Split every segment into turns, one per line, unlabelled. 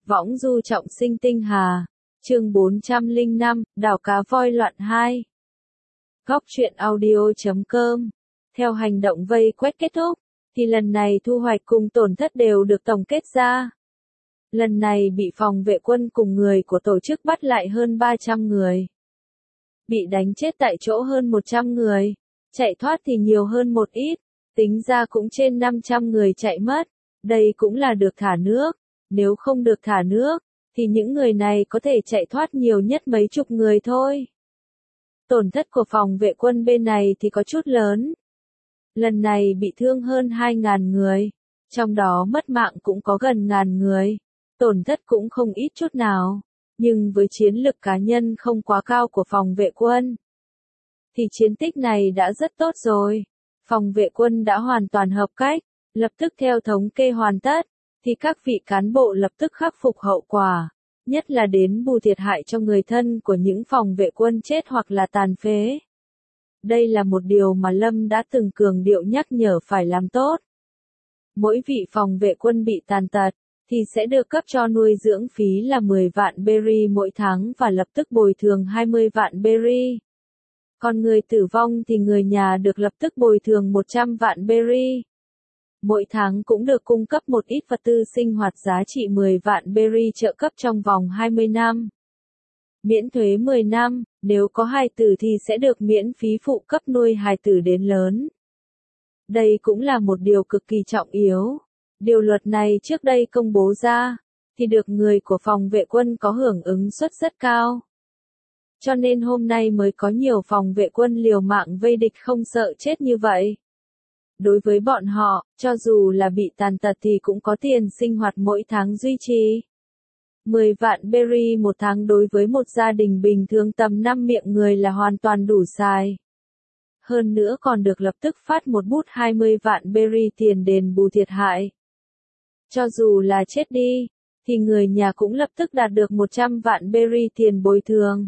Võng du trọng sinh tinh hà. Chương 405, đảo cá voi loạn 2. Góc truyện audio.com. Theo hành động vây quét kết thúc, thì lần này thu hoạch cùng tổn thất đều được tổng kết ra. Lần này bị phòng vệ quân cùng người của tổ chức bắt lại hơn 300 người. Bị đánh chết tại chỗ hơn 100 người. Chạy thoát thì nhiều hơn một ít. Tính ra cũng trên 500 người chạy mất. Đây cũng là được thả nước. Nếu không được thả nước, thì những người này có thể chạy thoát nhiều nhất mấy chục người thôi. Tổn thất của phòng vệ quân bên này thì có chút lớn. Lần này bị thương hơn 2.000 người. Trong đó mất mạng cũng có gần 1.000 người. Tổn thất cũng không ít chút nào. Nhưng với chiến lực cá nhân không quá cao của phòng vệ quân, thì chiến tích này đã rất tốt rồi. Phòng vệ quân đã hoàn toàn hợp cách, lập tức theo thống kê hoàn tất, thì các vị cán bộ lập tức khắc phục hậu quả, nhất là đến bù thiệt hại cho người thân của những phòng vệ quân chết hoặc là tàn phế. Đây là một điều mà Lâm đã từng cường điệu nhắc nhở phải làm tốt. Mỗi vị phòng vệ quân bị tàn tật, thì sẽ được cấp cho nuôi dưỡng phí là 10 vạn berry mỗi tháng và lập tức bồi thường 20 vạn berry. Còn người tử vong thì người nhà được lập tức bồi thường 100 vạn berry. Mỗi tháng cũng được cung cấp một ít vật tư sinh hoạt giá trị 10 vạn berry trợ cấp trong vòng 20 năm. Miễn thuế 10 năm, nếu có hài tử thì sẽ được miễn phí phụ cấp nuôi hài tử đến lớn. Đây cũng là một điều cực kỳ trọng yếu. Điều luật này trước đây công bố ra, thì được người của phòng vệ quân có hưởng ứng suất rất cao. Cho nên hôm nay mới có nhiều phòng vệ quân liều mạng vây địch không sợ chết như vậy. Đối với bọn họ, cho dù là bị tàn tật thì cũng có tiền sinh hoạt mỗi tháng duy trì. 10 vạn berry một tháng đối với một gia đình bình thường tầm 5 miệng người là hoàn toàn đủ xài. Hơn nữa còn được lập tức phát một bút 20 vạn berry tiền đền bù thiệt hại. Cho dù là chết đi, thì người nhà cũng lập tức đạt được 100 vạn berry tiền bồi thường.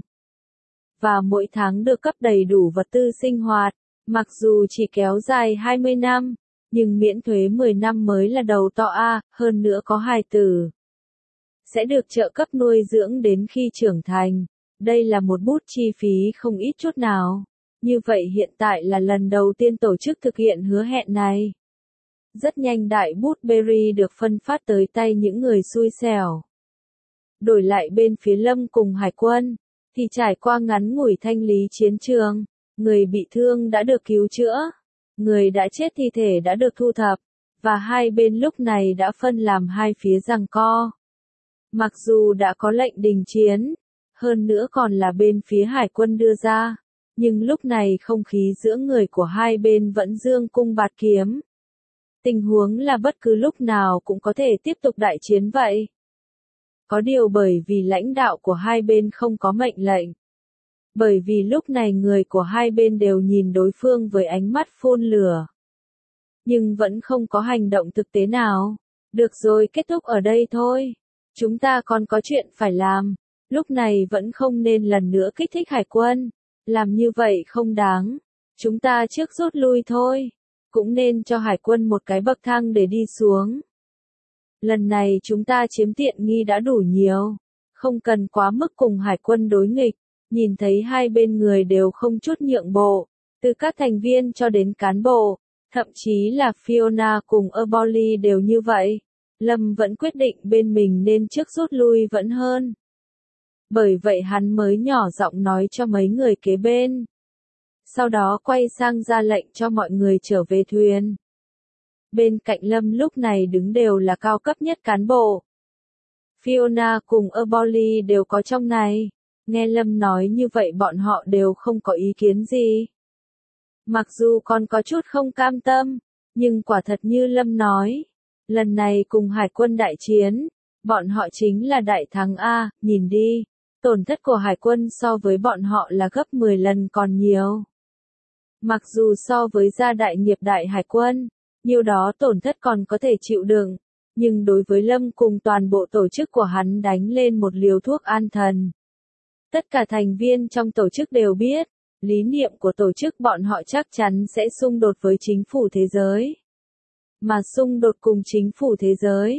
Và mỗi tháng được cấp đầy đủ vật tư sinh hoạt, mặc dù chỉ kéo dài 20 năm, nhưng miễn thuế 10 năm mới là đầu to A, hơn nữa có hài tử. Sẽ được trợ cấp nuôi dưỡng đến khi trưởng thành. Đây là một bút chi phí không ít chút nào. Như vậy hiện tại là lần đầu tiên tổ chức thực hiện hứa hẹn này. Rất nhanh đại bút berry được phân phát tới tay những người xui xẻo. Đổi lại bên phía Lâm cùng hải quân, thì trải qua ngắn ngủi thanh lý chiến trường, người bị thương đã được cứu chữa, người đã chết thi thể đã được thu thập, và hai bên lúc này đã phân làm hai phía giằng co. Mặc dù đã có lệnh đình chiến, hơn nữa còn là bên phía hải quân đưa ra, nhưng lúc này không khí giữa người của hai bên vẫn dương cung bạt kiếm. Tình huống là bất cứ lúc nào cũng có thể tiếp tục đại chiến vậy. Có điều bởi vì lãnh đạo của hai bên không có mệnh lệnh. Bởi vì lúc này người của hai bên đều nhìn đối phương với ánh mắt phun lửa. Nhưng vẫn không có hành động thực tế nào. Được rồi, kết thúc ở đây thôi. Chúng ta còn có chuyện phải làm. Lúc này vẫn không nên lần nữa kích thích hải quân. Làm như vậy không đáng. Chúng ta trước rút lui thôi. Cũng nên cho hải quân một cái bậc thang để đi xuống. Lần này chúng ta chiếm tiện nghi đã đủ nhiều. Không cần quá mức cùng hải quân đối nghịch. Nhìn thấy hai bên người đều không chút nhượng bộ. Từ các thành viên cho đến cán bộ. Thậm chí là Fiona cùng Erboli đều như vậy. Lâm vẫn quyết định bên mình nên trước rút lui vẫn hơn. Bởi vậy hắn mới nhỏ giọng nói cho mấy người kế bên. Sau đó quay sang ra lệnh cho mọi người trở về thuyền. Bên cạnh Lâm lúc này đứng đều là cao cấp nhất cán bộ. Fiona cùng Erboli đều có trong này. Nghe Lâm nói như vậy bọn họ đều không có ý kiến gì. Mặc dù còn có chút không cam tâm, nhưng quả thật như Lâm nói. Lần này cùng hải quân đại chiến, bọn họ chính là đại thắng A, nhìn đi. Tổn thất của hải quân so với bọn họ là gấp 10 lần còn nhiều. Mặc dù so với gia đại nghiệp đại hải quân, nhiều đó tổn thất còn có thể chịu đựng, nhưng đối với Lâm cùng toàn bộ tổ chức của hắn đánh lên một liều thuốc an thần. Tất cả thành viên trong tổ chức đều biết, lý niệm của tổ chức bọn họ chắc chắn sẽ xung đột với chính phủ thế giới. Mà xung đột cùng chính phủ thế giới,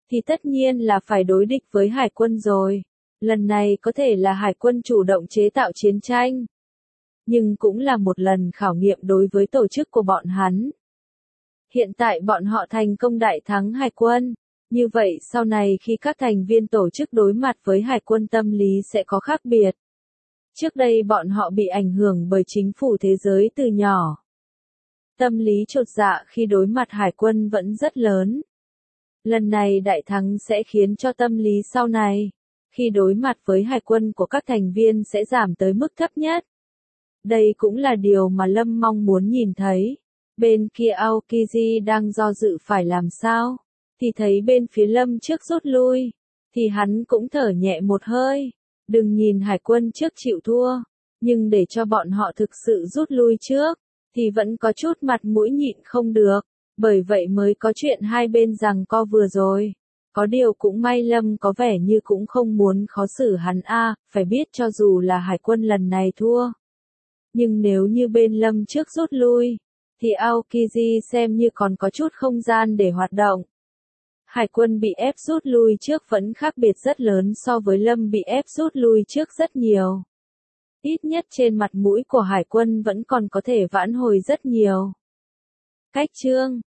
thì tất nhiên là phải đối địch với hải quân rồi. Lần này có thể là hải quân chủ động chế tạo chiến tranh, nhưng cũng là một lần khảo nghiệm đối với tổ chức của bọn hắn. Hiện tại bọn họ thành công đại thắng hải quân, như vậy sau này khi các thành viên tổ chức đối mặt với hải quân tâm lý sẽ có khác biệt. Trước đây bọn họ bị ảnh hưởng bởi chính phủ thế giới từ nhỏ. Tâm lý chột dạ khi đối mặt hải quân vẫn rất lớn. Lần này đại thắng sẽ khiến cho tâm lý sau này, khi đối mặt với hải quân của các thành viên sẽ giảm tới mức thấp nhất. Đây cũng là điều mà Lâm mong muốn nhìn thấy. Bên kia Aokiji đang do dự phải làm sao, thì thấy bên phía Lâm trước rút lui, thì hắn cũng thở nhẹ một hơi. Đừng nhìn hải quân trước chịu thua, nhưng để cho bọn họ thực sự rút lui trước, thì vẫn có chút mặt mũi nhịn không được, bởi vậy mới có chuyện hai bên giằng co vừa rồi. Có điều cũng may Lâm có vẻ như cũng không muốn khó xử hắn phải biết cho dù là hải quân lần này thua. Nhưng nếu như bên Lâm trước rút lui, thì Aokiji xem như còn có chút không gian để hoạt động. Hải quân bị ép rút lui trước vẫn khác biệt rất lớn so với Lâm bị ép rút lui trước rất nhiều. Ít nhất trên mặt mũi của hải quân vẫn còn có thể vãn hồi rất nhiều. Cách chương